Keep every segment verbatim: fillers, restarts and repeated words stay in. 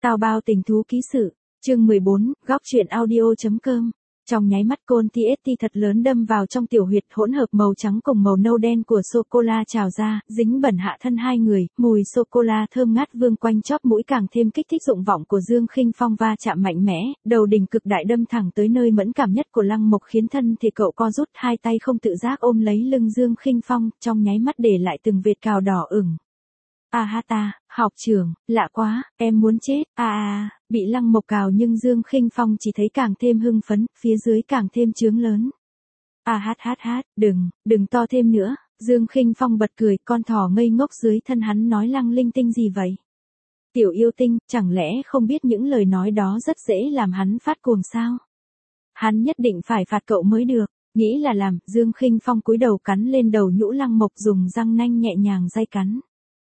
Tao bao tình thú ký sự, chương mười bốn, góc truyện audio.com. Trong nháy mắt côn tê ét tê thật lớn đâm vào trong tiểu huyệt, hỗn hợp màu trắng cùng màu nâu đen của sô-cô-la trào ra, dính bẩn hạ thân hai người, mùi sô-cô-la thơm ngát vương quanh chóp mũi càng thêm kích thích dụng vọng của Dương Khinh Phong va chạm mạnh mẽ, đầu đỉnh cực đại đâm thẳng tới nơi mẫn cảm nhất của Lăng Mộc khiến thân thì cậu co rút, hai tay không tự giác ôm lấy lưng Dương Khinh Phong, trong nháy mắt để lại từng vệt cào đỏ ửng. A ha ta, học trưởng, lạ quá, em muốn chết, a a, bị Lăng Mộc cào nhưng Dương Khinh Phong chỉ thấy càng thêm hưng phấn, phía dưới càng thêm trướng lớn. A hát hát hát, đừng, đừng to thêm nữa, Dương Khinh Phong bật cười, con thỏ ngây ngốc dưới thân hắn nói lăng linh tinh gì vậy? Tiểu yêu tinh, chẳng lẽ không biết những lời nói đó rất dễ làm hắn phát cuồng sao? Hắn nhất định phải phạt cậu mới được. Nghĩ là làm, Dương Khinh Phong cúi đầu cắn lên đầu nhũ Lăng Mộc dùng răng nanh nhẹ nhàng day cắn.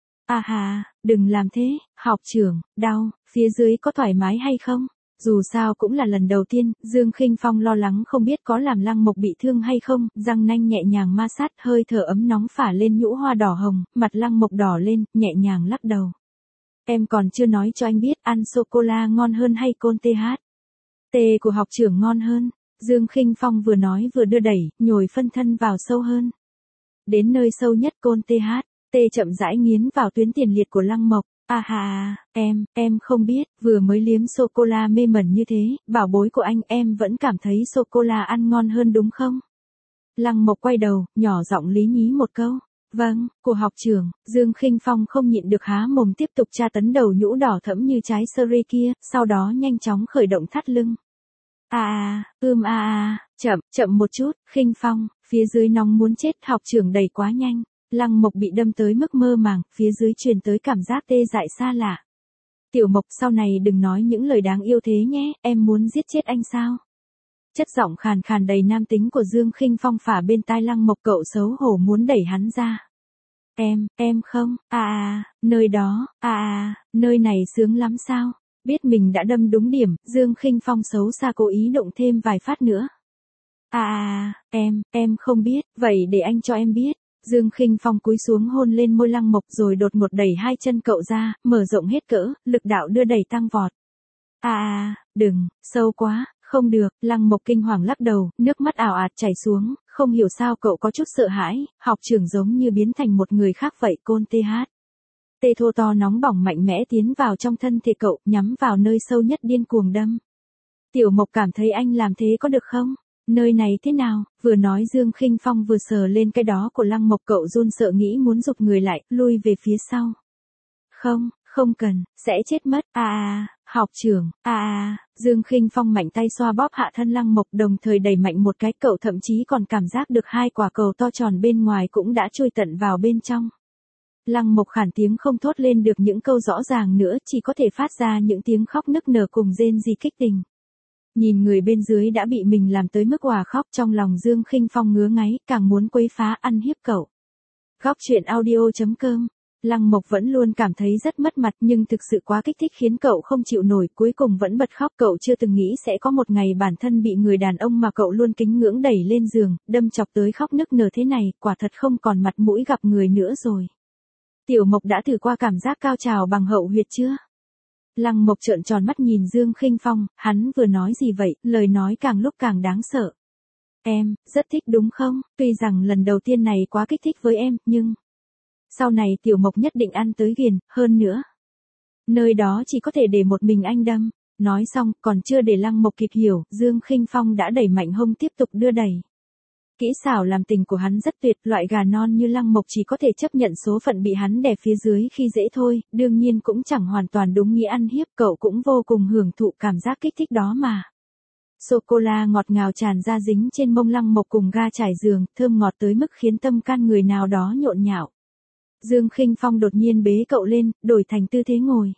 À hà, đừng làm thế, học trưởng, đau, phía dưới có thoải mái hay không? Dù sao cũng là lần đầu tiên, Dương Khinh Phong lo lắng không biết có làm Lăng Mộc bị thương hay không, răng nanh nhẹ nhàng ma sát, hơi thở ấm nóng phả lên nhũ hoa đỏ hồng, mặt Lăng Mộc đỏ lên, nhẹ nhàng lắc đầu. Em còn chưa nói cho anh biết ăn sô-cô-la ngon hơn hay côn tê hát. Tê của học trưởng ngon hơn, Dương Khinh Phong vừa nói vừa đưa đẩy, nhồi phân thân vào sâu hơn. Đến nơi sâu nhất côn tê hát. Tê chậm rãi nghiến vào tuyến tiền liệt của Lăng Mộc. À hà, em, em không biết, vừa mới liếm sô-cô-la mê mẩn như thế, bảo bối của anh em vẫn cảm thấy sô-cô-la ăn ngon hơn đúng không? Lăng Mộc quay đầu, nhỏ giọng lý nhí một câu. Vâng, của học trưởng, Dương Khinh Phong không nhịn được há mồm tiếp tục tra tấn đầu nhũ đỏ thẫm như trái sơ-ri kia, sau đó nhanh chóng khởi động thắt lưng. À à, ưm à à, chậm, chậm một chút, Khinh Phong, phía dưới nóng muốn chết, học trưởng đẩy quá nhanh. Lăng Mộc bị đâm tới mức mơ màng, phía dưới truyền tới cảm giác tê dại xa lạ. Tiểu Mộc, sau này đừng nói những lời đáng yêu thế nhé, em muốn giết chết anh sao? Chất giọng khàn khàn đầy nam tính của Dương Khinh Phong phả bên tai Lăng Mộc, cậu xấu hổ muốn đẩy hắn ra. Em, em không, à à, nơi đó, à à, nơi này sướng lắm sao? Biết mình đã đâm đúng điểm, Dương Khinh Phong xấu xa cố ý động thêm vài phát nữa. À à, em, em không biết, vậy để anh cho em biết. Dương Khinh Phong cúi xuống hôn lên môi Lăng Mộc rồi đột ngột đẩy hai chân cậu ra, mở rộng hết cỡ, lực đạo đưa đẩy tăng vọt. À à, đừng, sâu quá, không được, Lăng Mộc kinh hoàng lắc đầu, nước mắt ào ạt chảy xuống, không hiểu sao cậu có chút sợ hãi, học trưởng giống như biến thành một người khác vậy côn tê hát. Tê thô to nóng bỏng mạnh mẽ tiến vào trong thân thể cậu, nhắm vào nơi sâu nhất điên cuồng đâm. Tiểu Mộc cảm thấy anh làm thế có được không? Nơi này thế nào? Vừa nói Dương Khinh Phong vừa sờ lên cái đó của Lăng Mộc, cậu run sợ nghĩ muốn giục người lại, lui về phía sau. Không, không cần, sẽ chết mất. À à, học trưởng, à à, Dương Khinh Phong mạnh tay xoa bóp hạ thân Lăng Mộc, đồng thời đẩy mạnh một cái, cậu thậm chí còn cảm giác được hai quả cầu to tròn bên ngoài cũng đã chui tận vào bên trong. Lăng Mộc khản tiếng không thốt lên được những câu rõ ràng nữa, chỉ có thể phát ra những tiếng khóc nức nở cùng rên rỉ kích tình. Nhìn người bên dưới đã bị mình làm tới mức òa khóc, trong lòng Dương Khinh Phong ngứa ngáy, càng muốn quấy phá ăn hiếp cậu. Góc truyện audio.com. Lăng Mộc vẫn luôn cảm thấy rất mất mặt nhưng thực sự quá kích thích khiến cậu không chịu nổi, cuối cùng vẫn bật khóc. Cậu chưa từng nghĩ sẽ có một ngày bản thân bị người đàn ông mà cậu luôn kính ngưỡng đẩy lên giường, đâm chọc tới khóc nức nở thế này, quả thật không còn mặt mũi gặp người nữa rồi. Tiểu Mộc đã thử qua cảm giác cao trào bằng hậu huyệt chưa? Lăng Mộc trợn tròn mắt nhìn Dương Khinh Phong, hắn vừa nói gì vậy, lời nói càng lúc càng đáng sợ. Em, rất thích đúng không? Tuy rằng lần đầu tiên này quá kích thích với em, nhưng... Sau này Tiểu Mộc nhất định ăn tới ghiền, hơn nữa. Nơi đó chỉ có thể để một mình anh đâm. Nói xong, còn chưa để Lăng Mộc kịp hiểu, Dương Khinh Phong đã đẩy mạnh hông tiếp tục đưa đẩy. Kỹ xảo làm tình của hắn rất tuyệt, loại gà non như Lăng Mộc chỉ có thể chấp nhận số phận bị hắn đè phía dưới khi dễ thôi, đương nhiên cũng chẳng hoàn toàn đúng nghĩa ăn hiếp, cậu cũng vô cùng hưởng thụ cảm giác kích thích đó mà. Sô-cô-la ngọt ngào tràn ra dính trên mông Lăng Mộc cùng ga trải giường, thơm ngọt tới mức khiến tâm can người nào đó nhộn nhạo. Dương Khinh Phong đột nhiên bế cậu lên, đổi thành tư thế ngồi.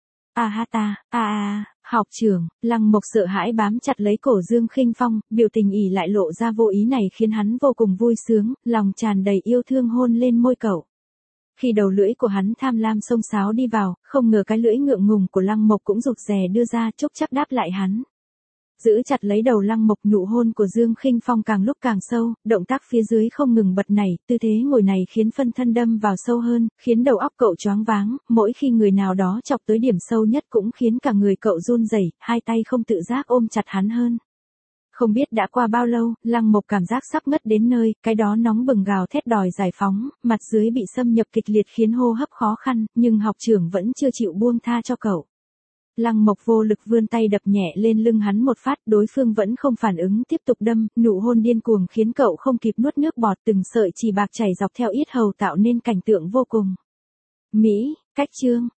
À ha ta, à à, học trưởng, Lăng Mộc sợ hãi bám chặt lấy cổ Dương Khinh Phong, biểu tình ỉ lại lộ ra vô ý này khiến hắn vô cùng vui sướng, lòng tràn đầy yêu thương hôn lên môi cậu. Khi đầu lưỡi của hắn tham lam xông xáo đi vào, không ngờ cái lưỡi ngượng ngùng của Lăng Mộc cũng rụt rè đưa ra, chốc chắc đáp lại hắn. Giữ chặt lấy đầu Lăng Mộc, nụ hôn của Dương Khinh Phong càng lúc càng sâu, động tác phía dưới không ngừng bật nảy, tư thế ngồi này khiến phân thân đâm vào sâu hơn, khiến đầu óc cậu choáng váng, mỗi khi người nào đó chọc tới điểm sâu nhất cũng khiến cả người cậu run rẩy, hai tay không tự giác ôm chặt hắn hơn. Không biết đã qua bao lâu, Lăng Mộc cảm giác sắp ngất đến nơi, cái đó nóng bừng gào thét đòi giải phóng, mặt dưới bị xâm nhập kịch liệt khiến hô hấp khó khăn, nhưng học trưởng vẫn chưa chịu buông tha cho cậu. Lăng Mộc vô lực vươn tay đập nhẹ lên lưng hắn một phát, đối phương vẫn không phản ứng, tiếp tục đâm, nụ hôn điên cuồng khiến cậu không kịp nuốt nước bọt, từng sợi chỉ bạc chảy dọc theo yết hầu tạo nên cảnh tượng vô cùng mỹ, cách chương.